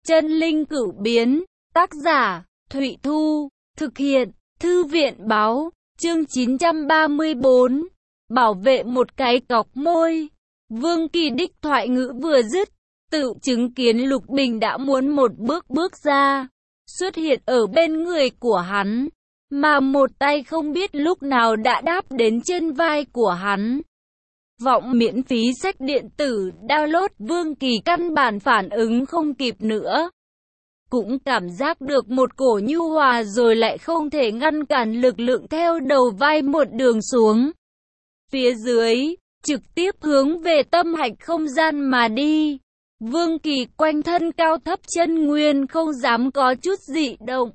Chân linh cửu biến, tác giả, Thụy Thu, thực hiện, Thư viện báo, chương 934, bảo vệ một cái cọc môi. Vương Kỳ đích thoại ngữ vừa dứt, tự chứng kiến Lục Bình đã muốn một bước bước ra, xuất hiện ở bên người của hắn, mà một tay không biết lúc nào đã đáp đến trên vai của hắn. Vọng miễn phí sách điện tử download. Vương Kỳ căn bản phản ứng không kịp nữa. Cũng cảm giác được một cổ nhu hòa rồi lại không thể ngăn cản lực lượng theo đầu vai một đường xuống. Phía dưới, trực tiếp hướng về tâm hạch không gian mà đi. Vương Kỳ quanh thân cao thấp chân nguyên không dám có chút dị động.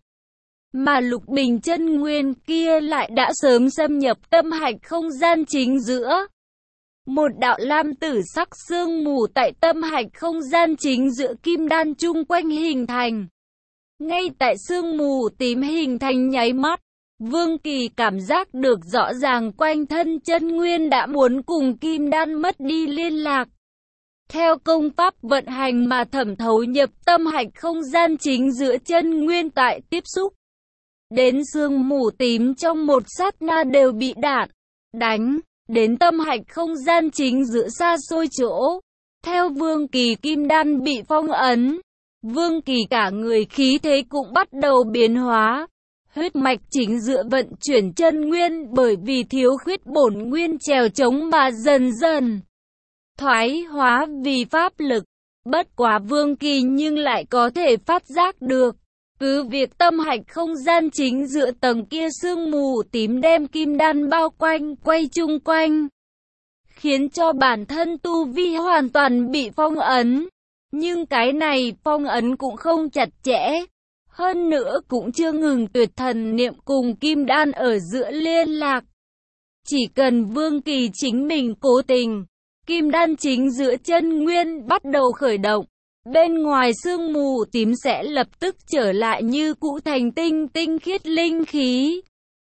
Mà Lục Bình chân nguyên kia lại đã sớm xâm nhập tâm hạch không gian chính giữa. Một đạo lam tử sắc sương mù tại tâm hạch không gian chính giữa kim đan chung quanh hình thành. Ngay tại sương mù tím hình thành nháy mắt, Vương Kỳ cảm giác được rõ ràng quanh thân chân nguyên đã muốn cùng kim đan mất đi liên lạc. Theo công pháp vận hành mà thẩm thấu nhập tâm hạch không gian chính giữa chân nguyên tại tiếp xúc. Đến sương mù tím trong một sát na đều bị đạn, đánh. Đến tâm hạch không gian chính giữa xa xôi chỗ. Theo Vương Kỳ kim đan bị phong ấn, Vương Kỳ cả người khí thế cũng bắt đầu biến hóa. Huyết mạch chính giữa vận chuyển chân nguyên bởi vì thiếu khuyết bổn nguyên trèo chống mà dần dần thoái hóa vì pháp lực. Bất quá Vương Kỳ nhưng lại có thể phát giác được. Cứ việc tâm hạch không gian chính giữa tầng kia sương mù tím đem kim đan bao quanh, quay chung quanh, khiến cho bản thân tu vi hoàn toàn bị phong ấn. Nhưng cái này phong ấn cũng không chặt chẽ, hơn nữa cũng chưa ngừng tuyệt thần niệm cùng kim đan ở giữa liên lạc. Chỉ cần Vương Kỳ chính mình cố tình, kim đan chính giữa chân nguyên bắt đầu khởi động. Bên ngoài sương mù tím sẽ lập tức trở lại như cũ thành tinh khiết linh khí.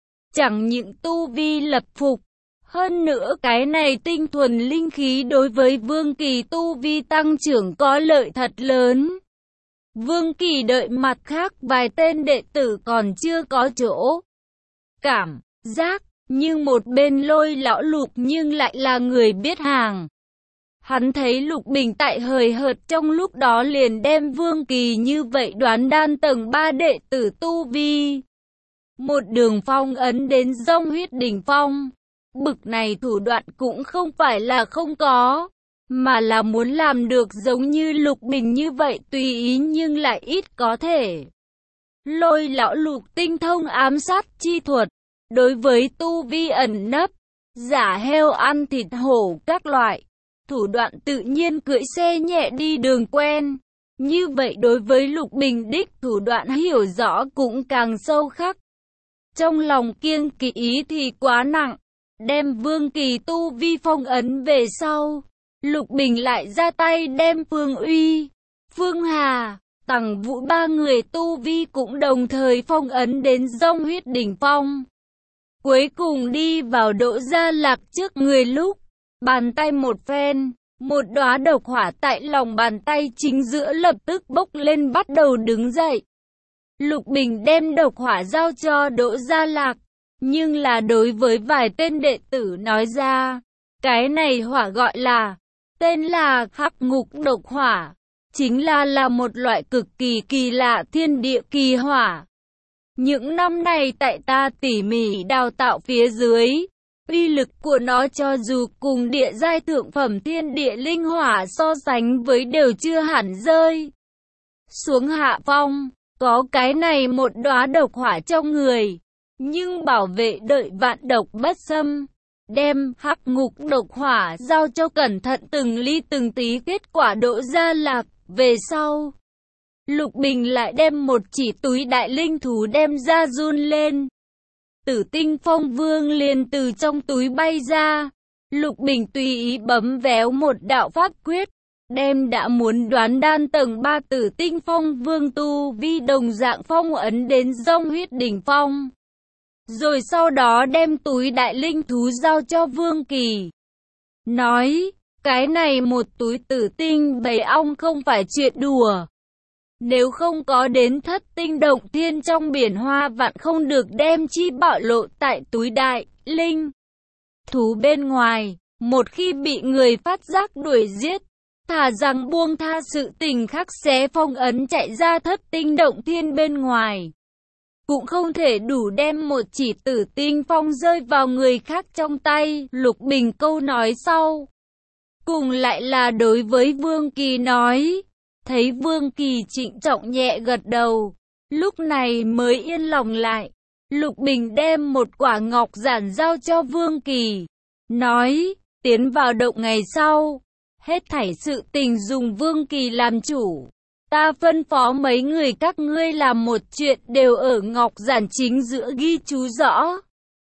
Chẳng những tu vi lập phục, hơn nữa cái này tinh thuần linh khí đối với Vương Kỳ tu vi tăng trưởng có lợi thật lớn. Vương Kỳ đợi mặt khác vài tên đệ tử còn chưa có chỗ cảm giác, nhưng một bên Lôi lão Lục nhưng lại là người biết hàng. Hắn thấy Lục Bình tại hời hợt trong lúc đó liền đem Vương Kỳ như vậy đoán đan tầng 3 đệ tử tu vi. Một đường phong ấn đến Dông Huyết đỉnh phong. Bực này thủ đoạn cũng không phải là không có, mà là muốn làm được giống như Lục Bình như vậy tùy ý nhưng lại ít có thể. Lôi lão Lục tinh thông ám sát chi thuật, đối với tu vi ẩn nấp, giả heo ăn thịt hổ các loại. Thủ đoạn tự nhiên cưỡi xe nhẹ đi đường quen. Như vậy đối với Lục Bình đích thủ đoạn hiểu rõ cũng càng sâu khắc. Trong lòng kiêng kỵ ý thì quá nặng. Đem Vương Kỳ tu vi phong ấn về sau, Lục Bình lại ra tay đem Phương Uy, Phương Hà, Tằng Vũ ba người tu vi cũng đồng thời phong ấn đến Dông Huyết đỉnh phong. Cuối cùng đi vào Đỗ Gia Lạc trước người lúc bàn tay một phen, một đóa độc hỏa tại lòng bàn tay chính giữa lập tức bốc lên bắt đầu đứng dậy. Lục Bình đem độc hỏa giao cho Đỗ Gia Lạc, nhưng là đối với vài tên đệ tử nói ra, cái này hỏa gọi là, tên là Hắc Ngục độc hỏa, chính là một loại cực kỳ kỳ lạ thiên địa kỳ hỏa. Những năm này tại ta tỉ mỉ đào tạo phía dưới, uy lực của nó cho dù cùng địa giai thượng phẩm thiên địa linh hỏa so sánh với đều chưa hẳn rơi xuống hạ phong. Có cái này một đóa độc hỏa trong người, nhưng bảo vệ đợi vạn độc bất xâm. Đem Hắc Ngục độc hỏa giao cho cẩn thận từng ly từng tí kết quả Đỗ Gia Lạc. Về sau, Lục Bình lại đem một chỉ túi đại linh thú đem ra run lên. Tử Tinh Phong Vương liền từ trong túi bay ra. Lục Bình tùy ý bấm véo một đạo pháp quyết, đem đã muốn đoán đan tầng 3 Tử Tinh Phong Vương tu vi đồng dạng phong ấn đến Dông Huyết đỉnh phong. Rồi sau đó đem túi đại linh thú giao cho Vương Kỳ. Nói, cái này một túi tử tinh bầy ong không phải chuyện đùa. Nếu không có đến thất tinh động thiên trong biển hoa vạn không được đem chi bạo lộ tại túi đại, linh. Thú bên ngoài, một khi bị người phát giác đuổi giết, thà rằng buông tha sự tình khắc xé phong ấn chạy ra thất tinh động thiên bên ngoài. Cũng không thể đủ đem một chỉ tử tinh phong rơi vào người khác trong tay. Lục Bình câu nói sau cùng lại là đối với Vương Kỳ nói. Thấy Vương Kỳ trịnh trọng nhẹ gật đầu, lúc này mới yên lòng lại. Lục Bình đem một quả ngọc giản giao cho Vương Kỳ, nói, tiến vào động ngày sau, hết thảy sự tình dùng Vương Kỳ làm chủ. Ta phân phó mấy người các ngươi làm một chuyện đều ở ngọc giản chính giữa ghi chú rõ.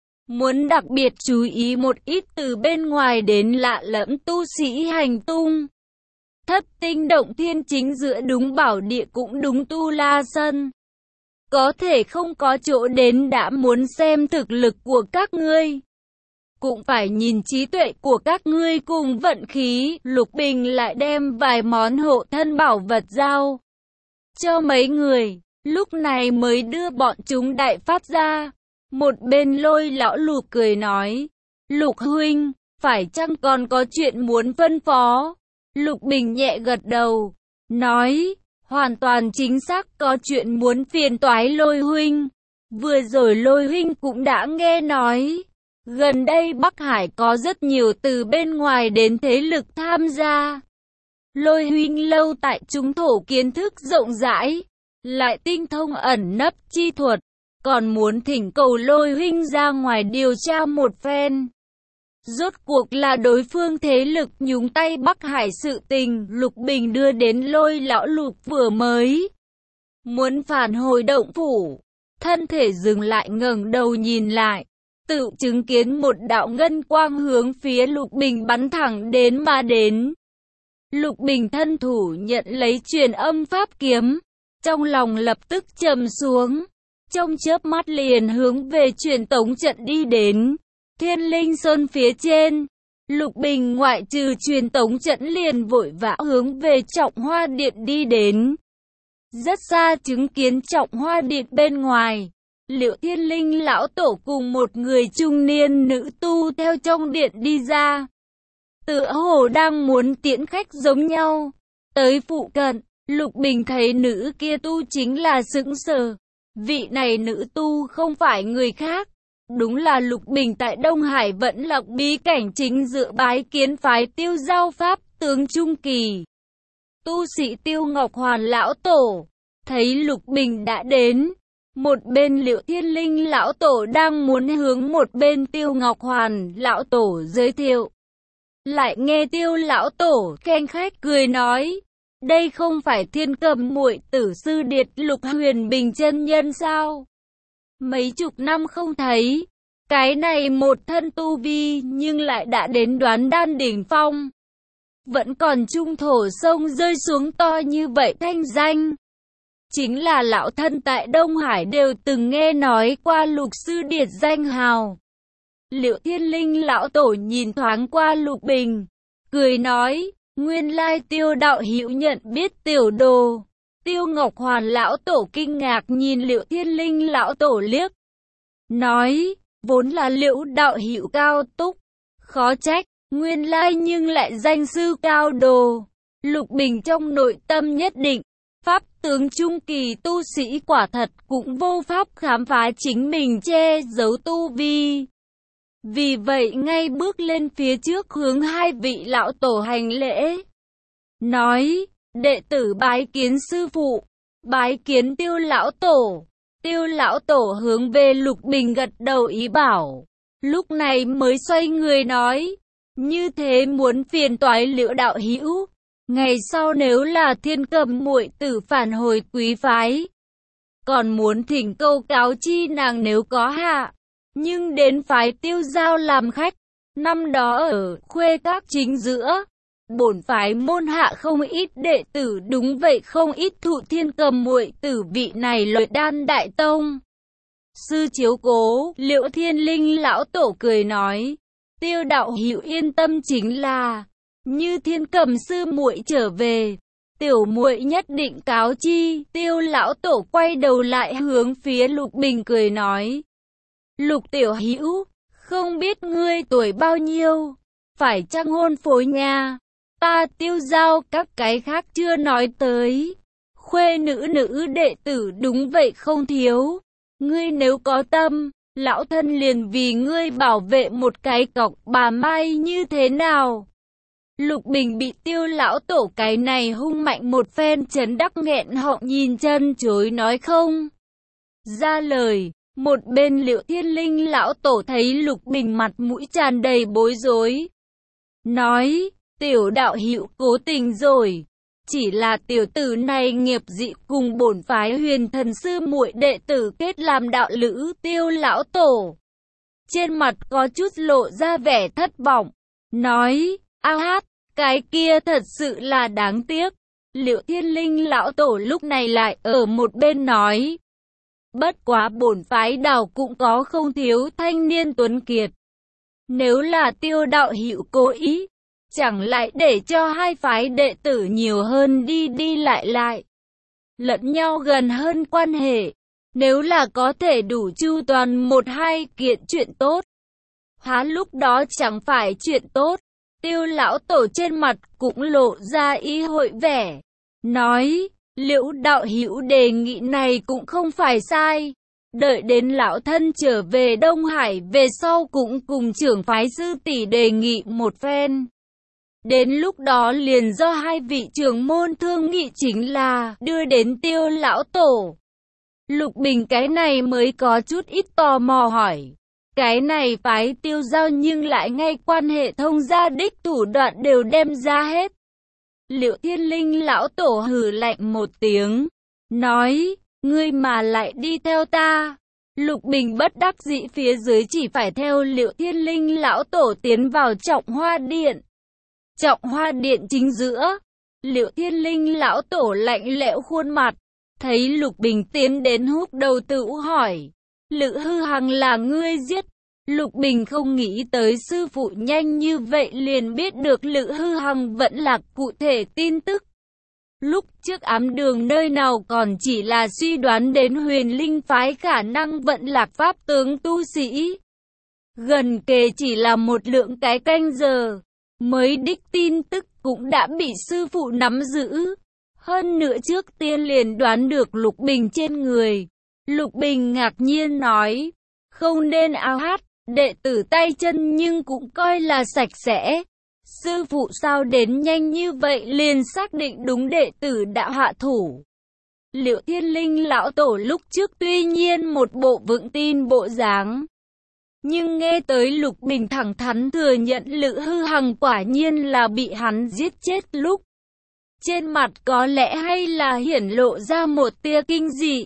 Muốn đặc biệt chú ý một ít từ bên ngoài đến lạ lẫm tu sĩ hành tung. Thất tinh động thiên chính giữa đúng bảo địa cũng đúng tu la sân. Có thể không có chỗ đến đã muốn xem thực lực của các ngươi. Cũng phải nhìn trí tuệ của các ngươi cùng vận khí. Lục Bình lại đem vài món hộ thân bảo vật giao cho mấy người, lúc này mới đưa bọn chúng đại phát ra. Một bên Lôi lão Lục cười nói, Lục huynh, phải chăng còn có chuyện muốn phân phó? Lục Bình nhẹ gật đầu, nói, hoàn toàn chính xác có chuyện muốn phiền toái Lôi huynh. Vừa rồi Lôi huynh cũng đã nghe nói, gần đây Bắc Hải có rất nhiều từ bên ngoài đến thế lực tham gia. Lôi huynh lâu tại trung thổ kiến thức rộng rãi, lại tinh thông ẩn nấp chi thuật, còn muốn thỉnh cầu Lôi huynh ra ngoài điều tra một phen. Rốt cuộc là đối phương thế lực nhúng tay Bắc Hải sự tình. Lục Bình đưa đến Lôi lão Lục vừa mới muốn phản hồi động phủ, thân thể dừng lại ngẩng đầu nhìn lại, tự chứng kiến một đạo ngân quang hướng phía Lục Bình bắn thẳng đến mà đến. Lục Bình thân thủ nhận lấy truyền âm pháp kiếm, trong lòng lập tức trầm xuống, trong chớp mắt liền hướng về truyền tống trận đi đến. Thiên Linh Sơn phía trên, Lục Bình ngoại trừ truyền tống trận liền vội vã hướng về Trọng Hoa Điện đi đến. Rất xa chứng kiến Trọng Hoa Điện bên ngoài, Liệu Thiên Linh lão tổ cùng một người trung niên nữ tu theo trong điện đi ra. Tựa hồ đang muốn tiễn khách giống nhau. Tới phụ cận, Lục Bình thấy nữ kia tu chính là sững sờ. Vị này nữ tu không phải người khác. Đúng là Lục Bình tại Đông Hải vẫn lọc bí cảnh chính dự bái kiến phái Tiêu Giao Pháp tướng trung kỳ. Tu sĩ Tiêu Ngọc Hoàn lão tổ, thấy Lục Bình đã đến. Một bên Liệu Thiên Linh lão tổ đang muốn hướng một bên Tiêu Ngọc Hoàn lão tổ giới thiệu. Lại nghe Tiêu lão tổ khen khách cười nói, đây không phải Thiên Cầm muội tử sư điệt Lục Huyền Bình chân nhân sao? Mấy chục năm không thấy, cái này một thân tu vi nhưng lại đã đến đoán đan đỉnh phong. Vẫn còn trung thổ sông rơi xuống to như vậy thanh danh. Chính là lão thân tại Đông Hải đều từng nghe nói qua Lục sư điệt danh hào. Liệu Thiên Linh lão tổ nhìn thoáng qua Lục Bình, cười nói, nguyên lai Tiêu đạo hữu nhận biết tiểu đồ. Tiêu Ngọc Hoàn lão tổ kinh ngạc nhìn Liệu Thiên Linh lão tổ liếc, nói, vốn là Liễu đạo hữu cao túc, khó trách, nguyên lai nhưng lại danh sư cao đồ. Lục Bình trong nội tâm nhất định, pháp tướng trung kỳ tu sĩ quả thật cũng vô pháp khám phá chính mình che giấu tu vi. Vì vậy ngay bước lên phía trước hướng hai vị lão tổ hành lễ, nói, đệ tử bái kiến sư phụ, bái kiến Tiêu lão tổ. Tiêu lão tổ hướng về Lục Bình gật đầu ý bảo, lúc này mới xoay người nói, như thế muốn phiền toái Liễu đạo hữu, ngày sau nếu là Thiên Cầm muội tử phản hồi quý phái, còn muốn thỉnh cầu cáo chi nàng nếu có hạ, nhưng đến phái Tiêu Giao làm khách. Năm đó ở Khuê Các chính giữa, bổn phái môn hạ không ít đệ tử, đúng vậy không ít thụ Thiên Cầm muội tử vị này Luyện Đan đại tông sư chiếu cố. Liễu Thiên Linh lão tổ cười nói, Tiêu đạo hữu yên tâm, chính là như Thiên Cầm sư muội trở về, tiểu muội nhất định cáo chi. Tiêu lão tổ quay đầu lại hướng phía Lục Bình cười nói. Lục tiểu hữu, không biết ngươi tuổi bao nhiêu, phải chăng hôn phối nha? Ta Tiêu giao các cái khác chưa nói tới. Khuê nữ đệ tử đúng vậy không thiếu. Ngươi nếu có tâm, lão thân liền vì ngươi bảo vệ một cái cọc bà Mai như thế nào? Lục Bình bị Tiêu lão tổ cái này hung mạnh một phen chấn đắc nghẹn họng nhìn chân chối nói không ra lời. Một bên Liệu Thiên Linh lão tổ thấy Lục Bình mặt mũi tràn đầy bối rối, nói, tiểu đạo hữu cố tình rồi. Chỉ là tiểu tử này nghiệp dị cùng bổn phái Huyền Thần sư muội đệ tử kết làm đạo lữ. Tiêu lão tổ trên mặt có chút lộ ra vẻ thất vọng, nói, a hát, cái kia thật sự là đáng tiếc. Liệu Thiên Linh lão tổ lúc này lại ở một bên nói, bất quá bổn phái đảo cũng có không thiếu thanh niên tuấn kiệt. Nếu là Tiêu đạo hữu cố ý, chẳng lại để cho hai phái đệ tử nhiều hơn đi lại, lẫn nhau gần hơn quan hệ. Nếu là có thể đủ chu toàn một hai kiện chuyện tốt, há lúc đó chẳng phải chuyện tốt. Tiêu lão tổ trên mặt cũng lộ ra ý hội vẻ, nói, Liễu đạo hữu đề nghị này cũng không phải sai. Đợi đến lão thân trở về Đông Hải về sau cũng cùng trưởng phái sư tỷ đề nghị một phen. Đến lúc đó liền do hai vị trưởng môn thương nghị chính là đưa đến Tiêu lão tổ. Lục Bình cái này mới có chút ít tò mò hỏi, cái này phái Tiêu giao nhưng lại ngay quan hệ thông gia đích thủ đoạn đều đem ra hết. Liệu Thiên Linh lão tổ hừ lạnh một tiếng, nói, ngươi mà lại đi theo ta. Lục Bình bất đắc dĩ phía dưới chỉ phải theo Liệu Thiên Linh lão tổ tiến vào Trọng Hoa Điện. Trọng Hoa Điện chính giữa, Liệu Thiên Linh lão tổ lạnh lẽo khuôn mặt, thấy Lục Bình tiến đến húc đầu tự hỏi, Lữ Hư Hằng là ngươi giết? Lục Bình không nghĩ tới sư phụ nhanh như vậy liền biết được Lữ Hư Hằng vẫn là cụ thể tin tức. Lúc trước ám đường nơi nào còn chỉ là suy đoán đến Huyền Linh phái khả năng vận lạc pháp tướng tu sĩ. Gần kề chỉ là một lượng cái canh giờ, mới đích tin tức cũng đã bị sư phụ nắm giữ. Hơn nữa trước tiên liền đoán được Lục Bình trên người. Lục Bình ngạc nhiên nói, không nên áo hát, đệ tử tay chân nhưng cũng coi là sạch sẽ. Sư phụ sao đến nhanh như vậy liền xác định đúng đệ tử đã hạ thủ. Liệu Thiên Linh lão tổ lúc trước tuy nhiên một bộ vững tin bộ dáng, nhưng nghe tới Lục Bình thẳng thắn thừa nhận Lữ Hư Hằng quả nhiên là bị hắn giết chết lúc, trên mặt có lẽ hay là hiển lộ ra một tia kinh dị.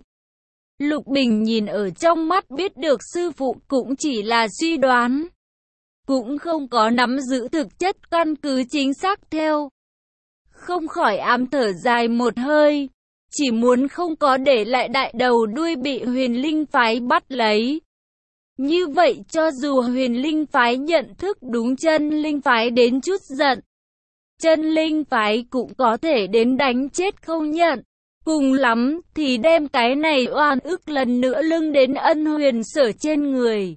Lục Bình nhìn ở trong mắt biết được sư phụ cũng chỉ là suy đoán, cũng không có nắm giữ thực chất căn cứ chính xác theo. Không khỏi ám thở dài một hơi, chỉ muốn không có để lại đại đầu đuôi bị Huyền Linh phái bắt lấy. Như vậy cho dù Huyền Linh phái nhận thức đúng Chân Linh phái đến chút giận, Chân Linh phái cũng có thể đến đánh chết không nhận. Cùng lắm thì đem cái này oan ức lần nữa lưng đến Ân Huyền Sở trên người.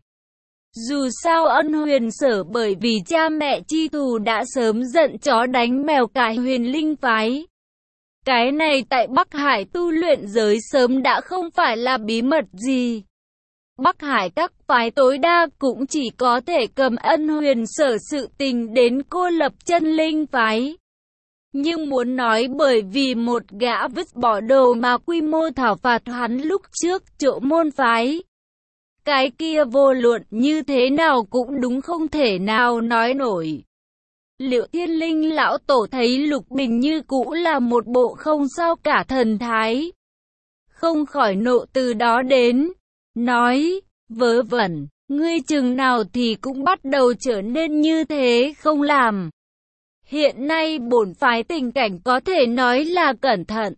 Dù sao Ân Huyền Sở bởi vì cha mẹ chi thù đã sớm giận chó đánh mèo cả Huyền Linh phái. Cái này tại Bắc Hải tu luyện giới sớm đã không phải là bí mật gì. Bắc Hải các phái tối đa cũng chỉ có thể cầm Ân Huyền Sở sự tình đến cô lập Chân Linh phái. Nhưng muốn nói bởi vì một gã vứt bỏ đồ mà quy mô thảo phạt hắn lúc trước chỗ môn phái, cái kia vô luận như thế nào cũng đúng không thể nào nói nổi. Liệu Thiên Linh lão tổ thấy Lục Bình như cũ là một bộ không sao cả thần thái, không khỏi nộ từ đó đến, nói, vớ vẩn, ngươi chừng nào thì cũng bắt đầu trở nên như thế không làm. Hiện nay bổn phái tình cảnh có thể nói là cẩn thận.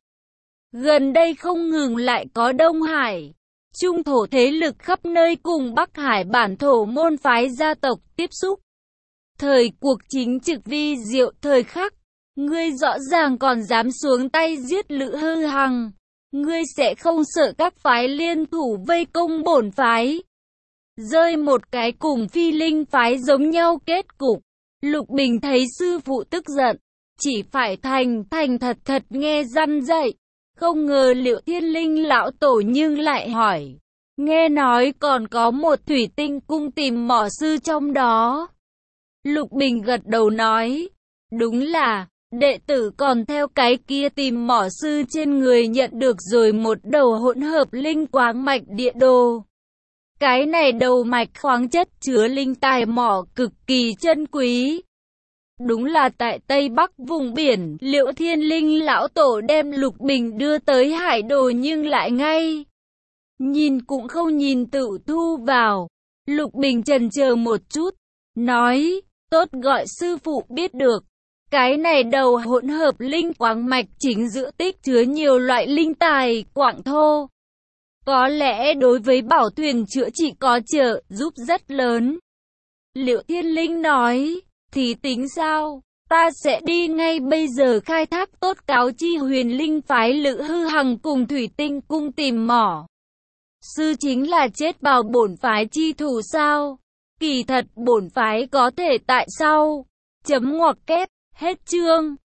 Gần đây không ngừng lại có Đông Hải, Trung thổ thế lực khắp nơi cùng Bắc Hải bản thổ môn phái gia tộc tiếp xúc. Thời cuộc chính trực vi diệu thời khắc, Ngươi rõ ràng còn dám xuống tay giết Lữ Hư Hằng. Ngươi sẽ không sợ các phái liên thủ vây công bổn phái. Rơi một cái cùng Phi Linh phái giống nhau kết cục. Lục Bình thấy sư phụ tức giận, chỉ phải thành thật thật nghe răn dạy. Không ngờ Liệu Thiên Linh lão tổ nhưng lại hỏi. Nghe nói còn có một thủy tinh cung tìm mỏ sư trong đó. Lục Bình gật đầu nói. Đúng là, đệ tử còn theo cái kia tìm mỏ sư trên người nhận được rồi một đầu hỗn hợp linh quáng mạch địa đồ. Cái này đầu mạch khoáng chất chứa linh tài mỏ cực kỳ chân quý. Đúng là tại Tây Bắc vùng biển, Liệu Thiên Linh lão tổ đem Lục Bình đưa tới hải đồ nhưng lại ngay. Nhìn cũng không nhìn tự thu vào. Lục Bình chần chờ một chút, nói, tốt gọi sư phụ biết được. Cái này đầu hỗn hợp linh quáng mạch chính giữa tích chứa nhiều loại linh tài, quặng thô. Có lẽ đối với bảo thuyền chữa trị có trợ giúp rất lớn. Liệu Thiên Linh nói, thì tính sao? Ta sẽ đi ngay bây giờ khai thác tốt cáo chi Huyền Linh phái Lữ Hư Hằng cùng Thủy Tinh cung tìm mỏ. Sư chính là chết bảo bổn phái chi thủ sao? Kỳ thật bổn phái có thể tại sao? Chấm ngoặc kép, hết chương.